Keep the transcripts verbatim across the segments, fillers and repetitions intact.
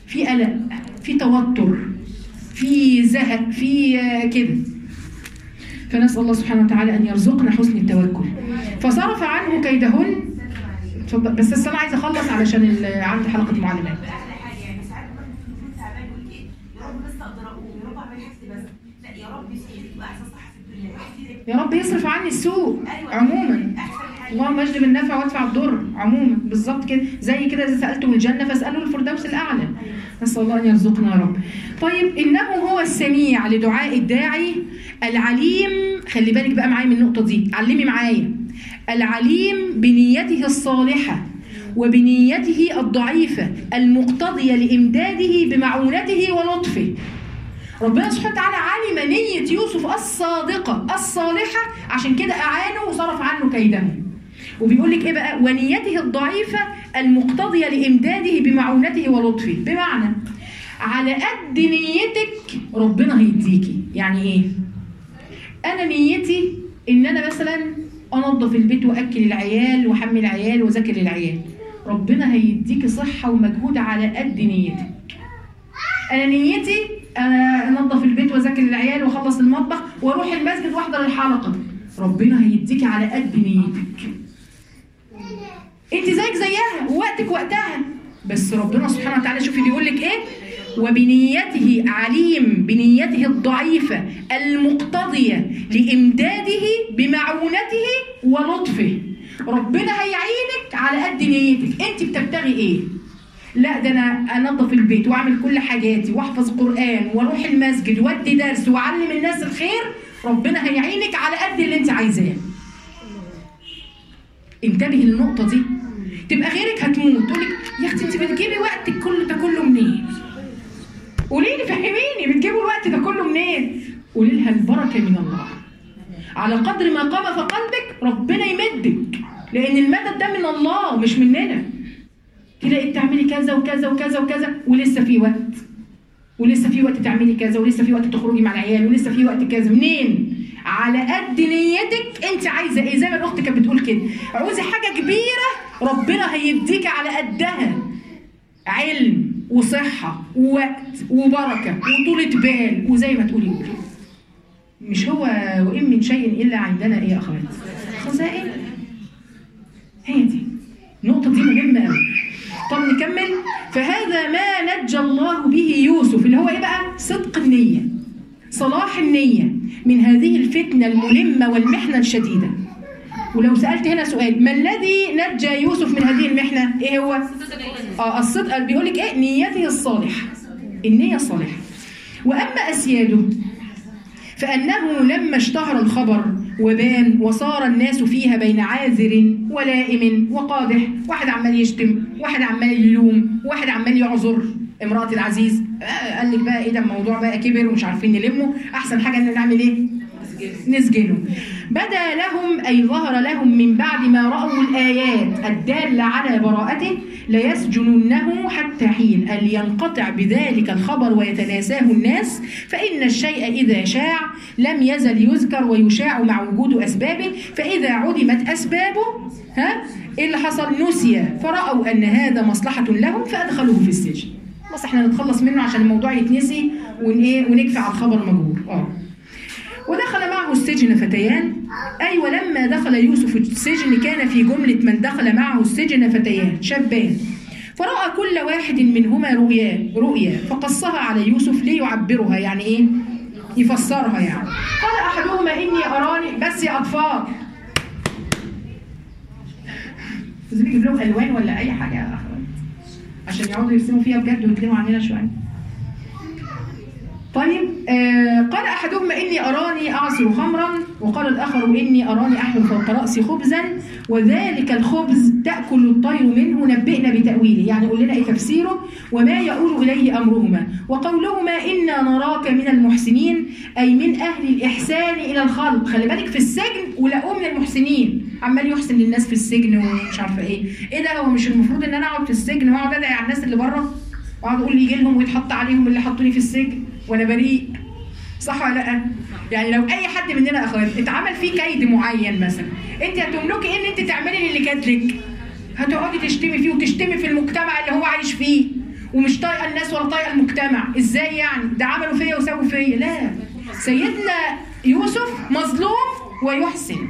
في قلق، في توتر، في زهق، في كده. فنسأل الله سبحانه وتعالى أن يرزقنا حسن التوكل. فصرف عنه كيدهن. اتفضل. بس أنا عايزة أخلص علشان عندي حلقة معلمات. يا رب يصرف عني السوء عموما. اللهم اجلب النفع وادفع الضر عموما. بالظبط كده، زي كده اذا سالتم الجنه فاسالوا الفردوس الاعلى. نسال الله ان يرزقنا يا رب. طيب، انه هو السميع لدعاء الداعي العليم. خلي بالك بقى معايا من النقطه دي، علمي معايا. العليم بنيته الصالحه وبنيته الضعيفه المقتضيه لامداده بمعونته ولطفه. ربنا سبحانه وتعالى علم نية يوسف الصادقة الصالحة، عشان كده أعانه وصرف عنه كيده. وبيقول لك إيه بقى؟ ونيته الضعيفة المقتضية لإمداده بمعونته ولطفه. بمعنى على قد نيتك ربنا هيديكي. يعني إيه؟ أنا نيتي إن أنا مثلا أنظف البيت وأكل العيال وأحمل العيال وأذاكر العيال. ربنا هيديكي صحة ومجهود على قد نيتك. أنا نيتي أنا أنظف البيت وأذاكر العيال وأخلص المطبخ وأروح المسجد وأحضر الحلقة. ربنا هيديكي على قد نيتك. أنت زيك زيها ووقتك وقتها، بس ربنا سبحانه وتعالى شوفي بيقول لك إيه؟ وبنيته عليم بنيته الضعيفة المقتضية لإمداده بمعونته ولطفه. ربنا هيعينك على قد نيتك. أنت بتبتغي إيه؟ لا ده انا انظف البيت واعمل كل حاجاتي واحفظ قران واروح المسجد وادي درس واعلم الناس الخير. ربنا هيعينك على قد اللي انت عايزاه. انتبهي للنقطه دي. تبقى غيرك هتموت تقول لك يا اختي انت بتجيبي وقتك كله ده كله منين؟ قولي لي فهميني، بتجيبوا الوقت ده كله منين؟ قولي لها البركه من الله. على قدر ما قام في قلبك ربنا يمدك، لان المدد ده من الله مش مننا. تلاقي تعملي كذا وكذا وكذا وكذا ولسه في وقت، ولسه في وقت تعملي كذا، ولسه في وقت تخرجي مع العيال، ولسه في وقت كذا. منين؟ على قد نيتك انت عايزه ايه. زي ما الاخت كانت بتقول كده، عاوزه حاجه كبيره ربنا هيديك على قدها. علم وصحه ووقت وبركه وطولة بال، وزي ما تقولي قولي. مش هو وان من شيء الا عندنا ايه يا اخوات؟ خزائن. هي دي النقطه دي مهمه قوي. طب نكمل. فهذا ما نجى الله به يوسف، اللي هو ايه بقى؟ صدق النية، صلاح النية من هذه الفتنة الملمة والمحنة الشديدة. ولو سألت هنا سؤال، ما الذي نجى يوسف من هذه المحنة؟ ايه هو؟ اه الصدق. بيقول لك ايه؟ نيته الصالحة، النية الصالحة. واما اسياده فانه لما اشتهر الخبر وبان وصار الناس فيها بين عاذر ولائم وقادح، واحد عمال يشتم، واحد عمال يلوم، واحد عمال يعذر امرأة العزيز. آه قال لك بقى ايه ده، الموضوع بقى كبر ومش عارفين نلمه، احسن حاجه ان نعمل ايه؟ نسجنه. بدا لهم اي ظهر لهم من بعد ما راوا الايات الداله على براءته ليسجننه حتى حين، ان ينقطع بذلك الخبر ويتناساه الناس، فان الشيء اذا شاع لم يزل يذكر ويشاع مع وجود اسبابه، فاذا عدمت اسبابه ها ايه اللي حصل؟ نسي، فراوا ان هذا مصلحه لهم فادخلوه في السجن. بس احنا نتخلص منه عشان الموضوع يتنسي ون ايه ونكفي على الخبر مجهول. اه ودخل معه السجن فتيان، أي ولما دخل يوسف السجن كان في جملة من دخل معه السجن فتيان شابان، فرأى كل واحد منهما رؤيا رؤيا فقصها على يوسف ليعبرها، يعني إيه؟ يفسرها يعني. قال أحدهما إني أراني، بس يا أطفال لازم نجيب لهم ألوان ولا أي حاجة يا أخوات عشان يقعدوا يرسموا فيها بجد ويتكلموا عننا شوية. طيب آه قال أحدهما إني أراني أعصر خمرا، وقال الآخر إني أراني أحمل فوق رأسي خبزا وذلك الخبز تأكل الطير منه، نبئنا بتأويله، يعني قول لنا إيه تفسيره وما يؤول إليه أمرهما. وقولهما إنا نراك من المحسنين، أي من أهل الإحسان إلى الخلق. خلي بالك في السجن ولقوه من المحسنين، عمال يحسن للناس في السجن ومش عارفة إيه. إيه ده، هو مش المفروض إن أنا أقعد في السجن وأقعد أدعي على الناس اللي بره وأقعد أقول يجي لهم ويتحط عليهم اللي حطوني في السجن وانا بريء، صح ولا لا؟ يعني لو اي حد مننا اخوات اتعمل فيه كيد معين مثلا، انت هتملكي ان انت تعملي اللي كاتلك، هتقعدي تشتمي فيه وتشتمي في المجتمع اللي هو عايش فيه ومش طايقه الناس ولا طايقه المجتمع. ازاي يعني؟ ده عملوا فيا وسووا فيا. لا، سيدنا يوسف مظلوم ويحسن،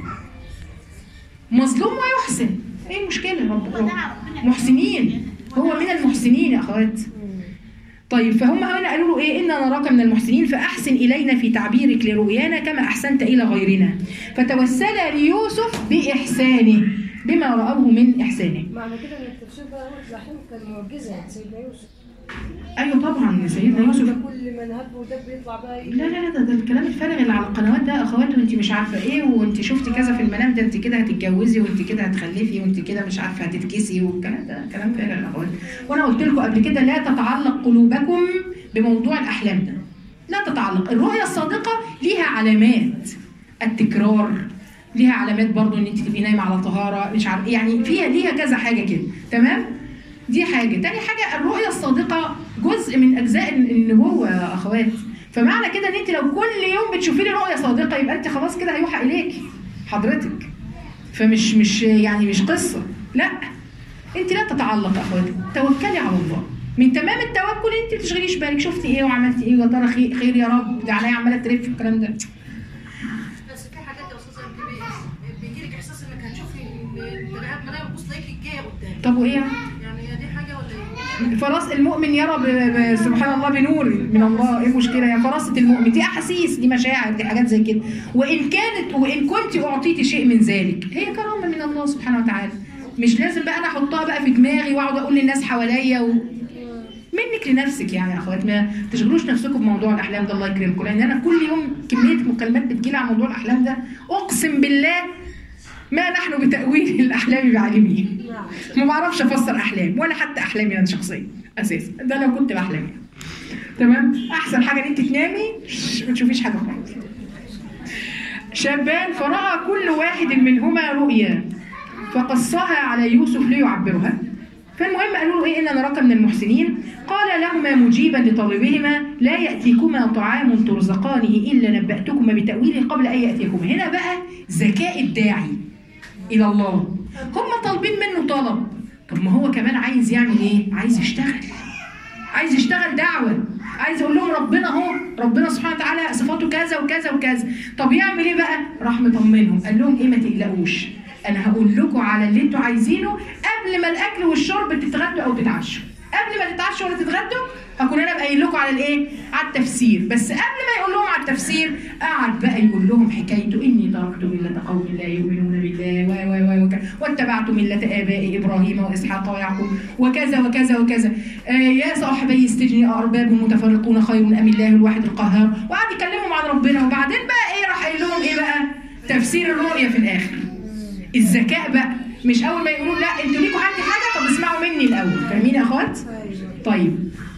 مظلوم ويحسن. ايه المشكله؟ رب محسنين، هو من المحسنين يا اخوات. طيب فهم هنا قالوا له ايه؟ إنا نراك من المحسنين فأحسن إلينا في تعبيرك لرؤيانا كما أحسنت إلى غيرنا. فتوسل ليوسف بإحسانه بما رأوه من إحسانه. معنى كده إن التفسير ده الرحيم كان معجزة يعني سيدنا يوسف. أيوه طبعا سيدنا يوسف. كل من هب ودب بيطلع بقى إيه؟ لا لا لا، ده, ده الكلام الفارغ اللي على القنوات ده أخوات، وأنت مش عارفة إيه، وأنت شفتي كذا في المنام، ده أنت كده هتتجوزي، وأنت كده هتخلفي، وأنت كده مش عارفة هتتكسي، والكلام ده كلام فارغ يا أخوات. وأنا قلت لكم قبل كده لا تتعلق قلوبكم بموضوع الأحلام ده. لا تتعلق. الرؤية الصادقة ليها علامات، التكرار ليها علامات برضو، ان انت تبقي نايمه على طهاره، مش عارف يعني، فيها ليها كذا حاجه كده. تمام؟ دي حاجه. تاني حاجه الرؤيه الصادقه جزء من اجزاء النبوه يا اخوات. فمعنى كده ان انت لو كل يوم بتشوفي لي رؤيه صادقه يبقى انت خلاص كده هيوحى اليكي حضرتك. فمش مش يعني مش قصه، لا، انت لا تتعلق يا اخواتي، توكلي على الله. من تمام التوكل انت ما تشغليش بالك شفتي ايه وعملتي ايه، يا ترى خير, خير يا رب، ده عليا عماله تلف الكلام ده. بس في حاجات يا استاذه بيجي لك احساس انك هتشوفي البني ادم منام بص تلاقيكي جايه قدامك. طب وايه يعني؟ يعني هي دي حاجه ولا ايه؟ فراس المؤمن يرى ب... ب... سبحان الله بنور من الله. ايه المشكله يعني؟ فراسه المؤمن دي احاسيس، دي مشاعر، دي حاجات زي كده. وان كانت وان كنت اعطيتي شيء من ذلك هي كرامه من الله سبحانه وتعالى. مش لازم بقى انا احطها بقى في دماغي واقعد اقول للناس حواليا و... منك لنفسك يعني يا اخوات. ما تشغلوش نفسكم بموضوع الاحلام ده الله يكرمكم، لان انا كل يوم كميه مكالمات بتجيلي عن موضوع الاحلام ده اقسم بالله ما نحن بتاويل الاحلام بعالمين. ما بعرفش افسر احلام ولا حتى احلامي انا شخصيا اساسا، ده لو كنت بحلم يعني. تمام؟ احسن حاجه ان انت تنامي ما تشوفيش حاجه خالص. شابان فراى كل واحد منهما رؤيا فقصها على يوسف ليعبرها. فالمهم قالوا له ايه؟ إن نراك من المحسنين. قال لهما مجيبا لطالبهما لا يأتيكما طعام ترزقانه إلا نبأتكما بتأويله قبل أن يأتيكما. هنا بقى ذكاء الداعي إلى الله. هم طالبين منه طلب، طب ما هو كمان عايز يعمل ايه؟ عايز يشتغل، عايز يشتغل دعوة، عايز يقول لهم ربنا اهو، ربنا سبحانه وتعالى صفاته كذا وكذا وكذا. طب يعمل ايه بقى؟ راح مطمنهم قال لهم ايه؟ ما تقلقوش، انا هقول لكم على اللي انتوا عايزينه قبل ما الاكل والشرب تتغدوا او تتعشوا. قبل ما تتعشوا ولا تتغدوا هكون انا قايل لكم على الايه؟ على التفسير. بس قبل ما يقول لهم على التفسير قعد بقى يقول لهم حكايته: اني تركت مله قوم لا يؤمنون بالله و و و واتبعت مله ابائي ابراهيم واسحاق ويعقوب وكذا وكذا وكذا. آه يا صاحبي السجن ارباب متفرقون خير ام الله الواحد القهار. وقعد يكلمهم عن ربنا. وبعدين بقى ايه؟ راح قايل لهم ايه بقى؟ تفسير الرؤيا في الاخر. الذكاء بقى، مش اول ما يقولوا لا انتوا ليكوا عندي حاجه، طب اسمعوا مني الاول. فاهمين يا اخوات؟ طيب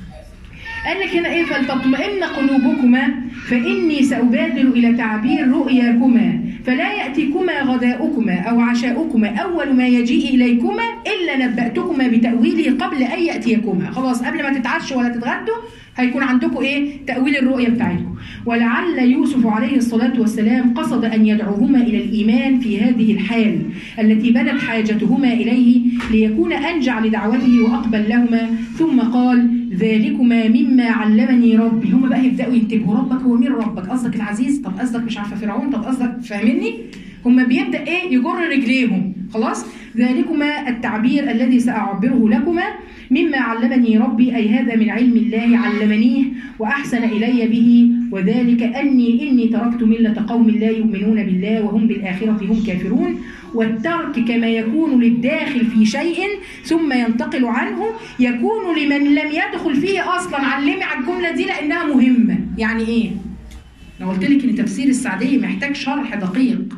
قال لك هنا ايه؟ فلتطمئن قلوبكما فاني سابادر الى تعبير رؤياكما فلا ياتيكما غداؤكما او عشاؤكما اول ما يجيء اليكما الا نباتكما بتاويله قبل ان ياتيكما. خلاص قبل ما تتعشوا ولا تتغدوا هيكون عندكم ايه؟ تاويل الرؤيا بتاعتكم. ولعل يوسف عليه الصلاه والسلام قصد ان يدعوهما الى الايمان في هذه الحال التي بدت حاجتهما اليه ليكون انجع لدعوته واقبل لهما. ثم قال: ذلكما مما علمني ربي. هم بقى يبداوا ينتبهوا: ربك هو مين؟ ربك قصدك العزيز؟ طب قصدك مش عارفه فرعون؟ طب قصدك فاهمني؟ هم بيبدا ايه؟ يجر رجليهم. خلاص؟ ذلكما التعبير الذي ساعبره لكما مما علمني ربي، اي هذا من علم الله علمنيه واحسن الي به، وذلك اني اني تركت مله قوم لا يؤمنون بالله وهم بالاخره هم كافرون. والترك كما يكون للداخل في شيء ثم ينتقل عنه يكون لمن لم يدخل فيه اصلا. علمي على الجمله دي لانها مهمه. يعني ايه؟ لو قلت لك ان تفسير السعديه محتاج شرح دقيق.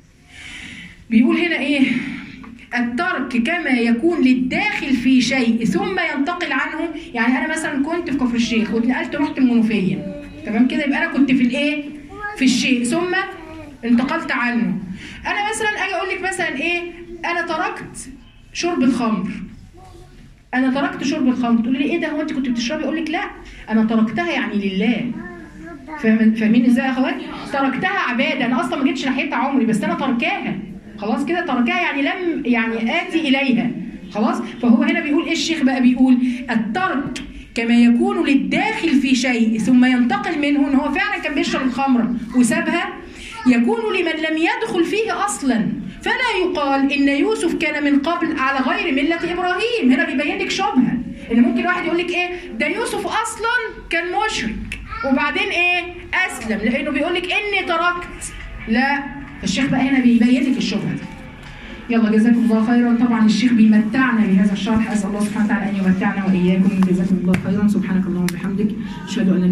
بيقول هنا ايه؟ الترك كما يكون للداخل في شيء ثم ينتقل عنه. يعني انا مثلا كنت في كفر الشيخ واتنقلت رحت المنوفيه، تمام كده؟ يبقى انا كنت في الايه؟ في الشيء ثم انتقلت عنه. انا مثلا اجي اقول لك مثلا ايه؟ انا تركت شرب الخمر. انا تركت شرب الخمر. تقولي لي ايه ده؟ هو انت كنت بتشربي؟ اقول لك لا، انا تركتها يعني لله. فاهمين ازاي يا اخوات؟ تركتها عباده، انا اصلا ما جيتش ناحيتها عمري، بس انا تركاها. خلاص كده؟ تركها يعني لم يعني اتي اليها. خلاص؟ فهو هنا بيقول ايه الشيخ بقى؟ بيقول الترك كما يكون للداخل في شيء ثم ينتقل منه، ان هو فعلا كان بيشرب الخمره وسابها، يكون لمن لم يدخل فيه اصلا. فلا يقال ان يوسف كان من قبل على غير مله ابراهيم. هنا بيبين لك شبهه ان ممكن واحد يقول لك ايه ده يوسف اصلا كان مشرك وبعدين ايه اسلم، لانه بيقول لك اني تركت. لا، الشيخ بقى هنا بيبين لك الشبهه دي. يلا جزاكم الله خيرا. طبعا الشيخ بيمتعنا بهذا الشرح، اسال الله سبحانه وتعالى ان يمتعنا واياكم. جزاكم الله خيرا. سبحانك اللهم وبحمدك، اشهد ان لا